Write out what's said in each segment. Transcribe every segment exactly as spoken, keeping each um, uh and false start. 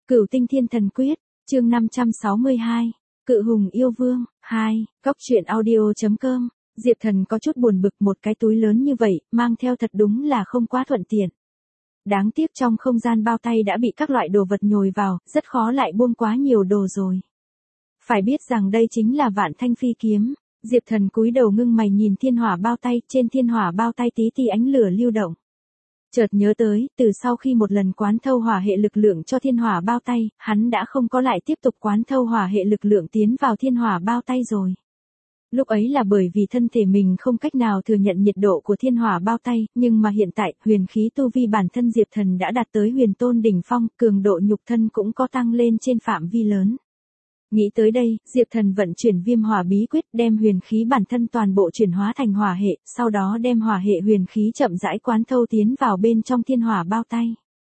Cửu Tinh Thiên Thần Quyết, chương năm trăm sáu mươi hai, Cự Hùng Yêu Vương, hai, Cóc truyện audio chấm com. Diệp Thần có chút buồn bực, một cái túi lớn như vậy, mang theo thật đúng là không quá thuận tiện. Đáng tiếc trong không gian bao tay đã bị các loại đồ vật nhồi vào, rất khó lại buông quá nhiều đồ rồi. Phải biết rằng đây chính là Vạn Thanh Phi kiếm. Diệp Thần cúi đầu ngưng mày nhìn thiên hỏa bao tay, trên thiên hỏa bao tay tí tí ánh lửa lưu động. Chợt nhớ tới, từ sau khi một lần quán thâu hỏa hệ lực lượng cho thiên hỏa bao tay, hắn đã không có lại tiếp tục quán thâu hỏa hệ lực lượng tiến vào thiên hỏa bao tay rồi. Lúc ấy là bởi vì thân thể mình không cách nào thừa nhận nhiệt độ của thiên hỏa bao tay, nhưng mà hiện tại, huyền khí tu vi bản thân Diệp Thần đã đạt tới huyền tôn đỉnh phong, cường độ nhục thân cũng có tăng lên trên phạm vi lớn. Nghĩ tới đây, Diệp Thần vận chuyển viêm hỏa bí quyết, đem huyền khí bản thân toàn bộ chuyển hóa thành hỏa hệ, sau đó đem hỏa hệ huyền khí chậm rãi quán thâu tiến vào bên trong thiên hỏa bao tay.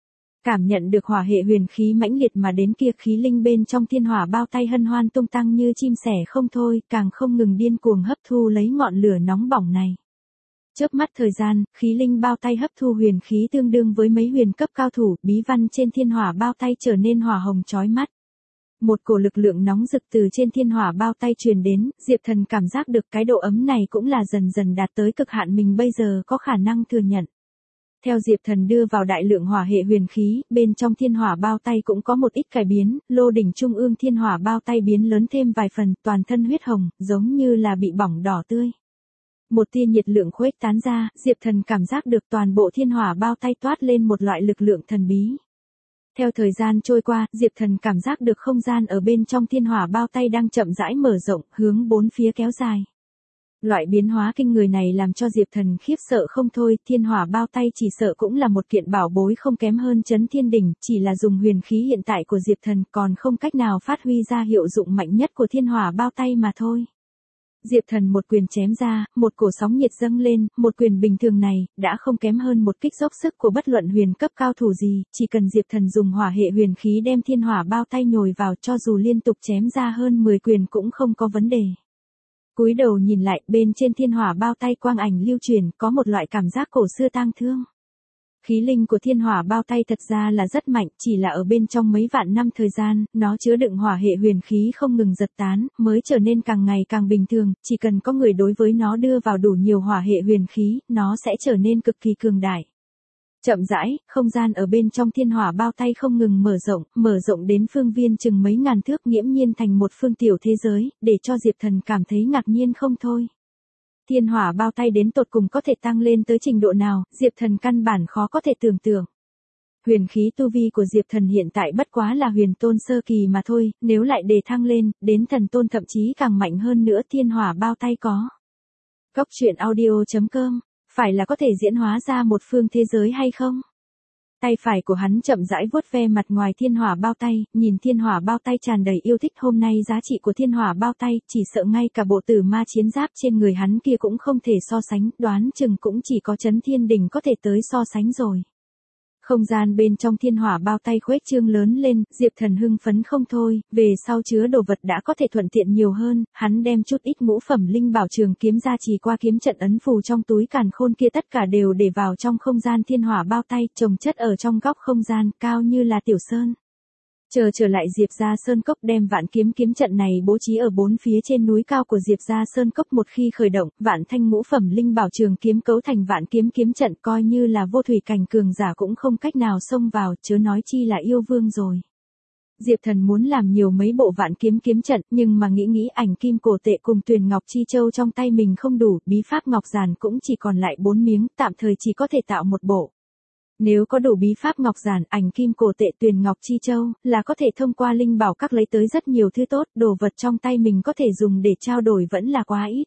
Cảm nhận được hỏa hệ huyền khí mãnh liệt mà đến kia, khí linh bên trong thiên hỏa bao tay hân hoan tung tăng như chim sẻ không thôi, càng không ngừng điên cuồng hấp thu lấy ngọn lửa nóng bỏng này. Chớp mắt thời gian, khí linh bao tay hấp thu huyền khí tương đương với mấy huyền cấp cao thủ, bí văn trên thiên hỏa bao tay trở nên hỏa hồng chói mắt. Một cổ lực lượng nóng rực từ trên thiên hỏa bao tay truyền đến, Diệp Thần cảm giác được cái độ ấm này cũng là dần dần đạt tới cực hạn mình bây giờ có khả năng thừa nhận. Theo Diệp Thần đưa vào đại lượng hỏa hệ huyền khí, bên trong thiên hỏa bao tay cũng có một ít cải biến, lô đỉnh trung ương thiên hỏa bao tay biến lớn thêm vài phần, toàn thân huyết hồng, giống như là bị bỏng đỏ tươi. Một tia nhiệt lượng khuếch tán ra, Diệp Thần cảm giác được toàn bộ thiên hỏa bao tay toát lên một loại lực lượng thần bí. Theo thời gian trôi qua, Diệp Thần cảm giác được không gian ở bên trong thiên hỏa bao tay đang chậm rãi mở rộng, hướng bốn phía kéo dài. Loại biến hóa kinh người này làm cho Diệp Thần khiếp sợ không thôi, thiên hỏa bao tay chỉ sợ cũng là một kiện bảo bối không kém hơn Chấn Thiên Đỉnh, chỉ là dùng huyền khí hiện tại của Diệp Thần còn không cách nào phát huy ra hiệu dụng mạnh nhất của thiên hỏa bao tay mà thôi. Diệp Thần một quyền chém ra, một cổ sóng nhiệt dâng lên, một quyền bình thường này, đã không kém hơn một kích dốc sức của bất luận huyền cấp cao thủ gì, chỉ cần Diệp Thần dùng hỏa hệ huyền khí đem thiên hỏa bao tay nhồi vào cho dù liên tục chém ra hơn mười quyền cũng không có vấn đề. Cúi đầu nhìn lại, bên trên thiên hỏa bao tay quang ảnh lưu truyền, có một loại cảm giác cổ xưa tang thương. Khí linh của thiên hỏa bao tay thật ra là rất mạnh, chỉ là ở bên trong mấy vạn năm thời gian, nó chứa đựng hỏa hệ huyền khí không ngừng giật tán, mới trở nên càng ngày càng bình thường, chỉ cần có người đối với nó đưa vào đủ nhiều hỏa hệ huyền khí, nó sẽ trở nên cực kỳ cường đại. Chậm rãi, không gian ở bên trong thiên hỏa bao tay không ngừng mở rộng, mở rộng đến phương viên chừng mấy ngàn thước, nghiễm nhiên thành một phương tiểu thế giới, để cho Diệp Thần cảm thấy ngạc nhiên không thôi. Thiên hỏa bao tay đến tột cùng có thể tăng lên tới trình độ nào, Diệp Thần căn bản khó có thể tưởng tượng. Huyền khí tu vi của Diệp Thần hiện tại bất quá là huyền tôn sơ kỳ mà thôi, nếu lại đề thăng lên, đến thần tôn thậm chí càng mạnh hơn nữa, thiên hỏa bao tay có. Cóc truyện audio chấm com, phải là có thể diễn hóa ra một phương thế giới hay không? Tay phải của hắn chậm rãi vuốt ve mặt ngoài thiên hỏa bao tay, nhìn thiên hỏa bao tay tràn đầy yêu thích. Hôm nay giá trị của thiên hỏa bao tay, chỉ sợ ngay cả bộ tử ma chiến giáp trên người hắn kia cũng không thể so sánh, đoán chừng cũng chỉ có Chấn Thiên Đỉnh có thể tới so sánh rồi. Không gian bên trong thiên hỏa bao tay khuếch trương lớn lên, Diệp Thần hưng phấn không thôi, về sau chứa đồ vật đã có thể thuận tiện nhiều hơn, hắn đem chút ít ngũ phẩm linh bảo trường kiếm ra trì qua kiếm trận ấn phù trong túi càn khôn kia tất cả đều để vào trong không gian thiên hỏa bao tay, chồng chất ở trong góc không gian, cao như là tiểu sơn. Chờ trở lại Diệp Gia Sơn Cốc, đem vạn kiếm kiếm trận này bố trí ở bốn phía trên núi cao của Diệp Gia Sơn Cốc, một khi khởi động, vạn thanh ngũ phẩm linh bảo trường kiếm cấu thành vạn kiếm kiếm trận, coi như là vô thủy cảnh cường giả cũng không cách nào xông vào, chớ nói chi là yêu vương rồi. Diệp Thần muốn làm nhiều mấy bộ vạn kiếm kiếm trận, nhưng mà nghĩ nghĩ ảnh kim cổ tệ cùng Tuyền Ngọc Chi Châu trong tay mình không đủ, bí pháp ngọc giản cũng chỉ còn lại bốn miếng, tạm thời chỉ có thể tạo một bộ. Nếu có đủ bí pháp ngọc giản, ảnh kim cổ tệ, Tuyền Ngọc Chi Châu, là có thể thông qua linh bảo các lấy tới rất nhiều thứ tốt, đồ vật trong tay mình có thể dùng để trao đổi vẫn là quá ít.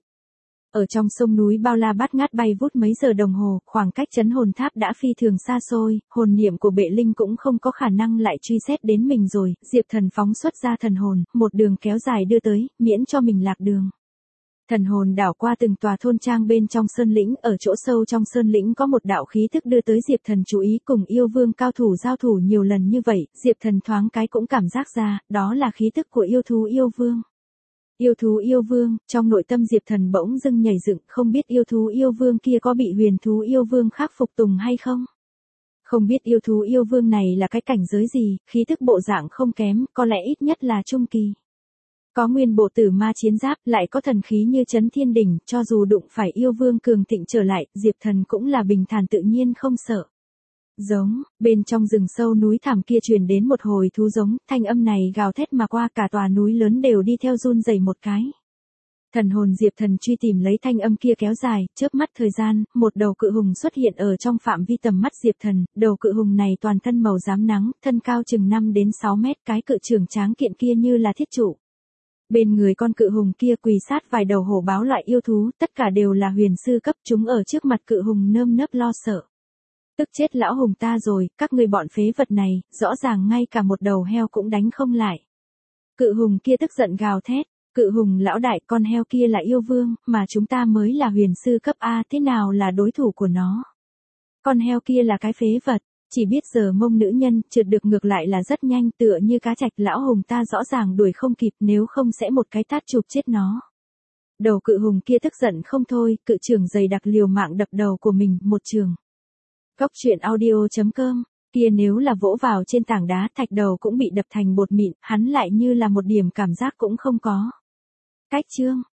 Ở trong sông núi bao la bát ngát bay vút mấy giờ đồng hồ, khoảng cách trấn hồn tháp đã phi thường xa xôi, hồn niệm của bệ linh cũng không có khả năng lại truy xét đến mình rồi, Diệp Thần phóng xuất ra thần hồn, một đường kéo dài đưa tới, miễn cho mình lạc đường. Thần hồn đảo qua từng tòa thôn trang bên trong sơn lĩnh, ở chỗ sâu trong sơn lĩnh có một đạo khí thức đưa tới Diệp Thần chú ý, cùng yêu vương cao thủ giao thủ nhiều lần như vậy, Diệp Thần thoáng cái cũng cảm giác ra, đó là khí thức của yêu thú yêu vương. Yêu thú yêu vương, trong nội tâm Diệp Thần bỗng dưng nhảy dựng, không biết yêu thú yêu vương kia có bị huyền thú yêu vương khác phục tùng hay không? Không biết yêu thú yêu vương này là cái cảnh giới gì, khí thức bộ dạng không kém, có lẽ ít nhất là trung kỳ. Có nguyên bộ tử ma chiến giáp, lại có thần khí như chấn thiên đỉnh, cho dù đụng phải yêu vương cường thịnh trở lại, Diệp Thần cũng là bình thản tự nhiên không sợ. Giống, bên trong rừng sâu núi thẳm kia truyền đến một hồi thú giống, thanh âm này gào thét mà qua cả tòa núi lớn đều đi theo run rẩy một cái. Thần hồn Diệp Thần truy tìm lấy thanh âm kia kéo dài, chớp mắt thời gian, một đầu cự hùng xuất hiện ở trong phạm vi tầm mắt Diệp Thần, đầu cự hùng này toàn thân màu rám nắng, thân cao chừng năm đến sáu mét, cái cự trưởng tráng kiện kia như là thiết trụ. Bên người con cự hùng kia quỳ sát vài đầu hổ báo loại yêu thú, tất cả đều là huyền sư cấp, chúng ở trước mặt cự hùng nơm nớp lo sợ. Tức chết lão hùng ta rồi, các ngươi bọn phế vật này, rõ ràng ngay cả một đầu heo cũng đánh không lại. Cự hùng kia tức giận gào thét, cự hùng lão đại, con heo kia là yêu vương, mà chúng ta mới là huyền sư cấp A, thế nào là đối thủ của nó? Con heo kia là cái phế vật, chỉ biết giờ mông nữ nhân, trượt được ngược lại là rất nhanh, tựa như cá trạch, lão hùng ta rõ ràng đuổi không kịp, nếu không sẽ một cái tát chụp chết nó. Đầu cự hùng kia tức giận không thôi, cự trưởng dày đặc liều mạng đập đầu của mình, một trường. Góc truyện audio chấm com, kia nếu là vỗ vào trên tảng đá, thạch đầu cũng bị đập thành bột mịn, hắn lại như là một điểm cảm giác cũng không có. Cách chương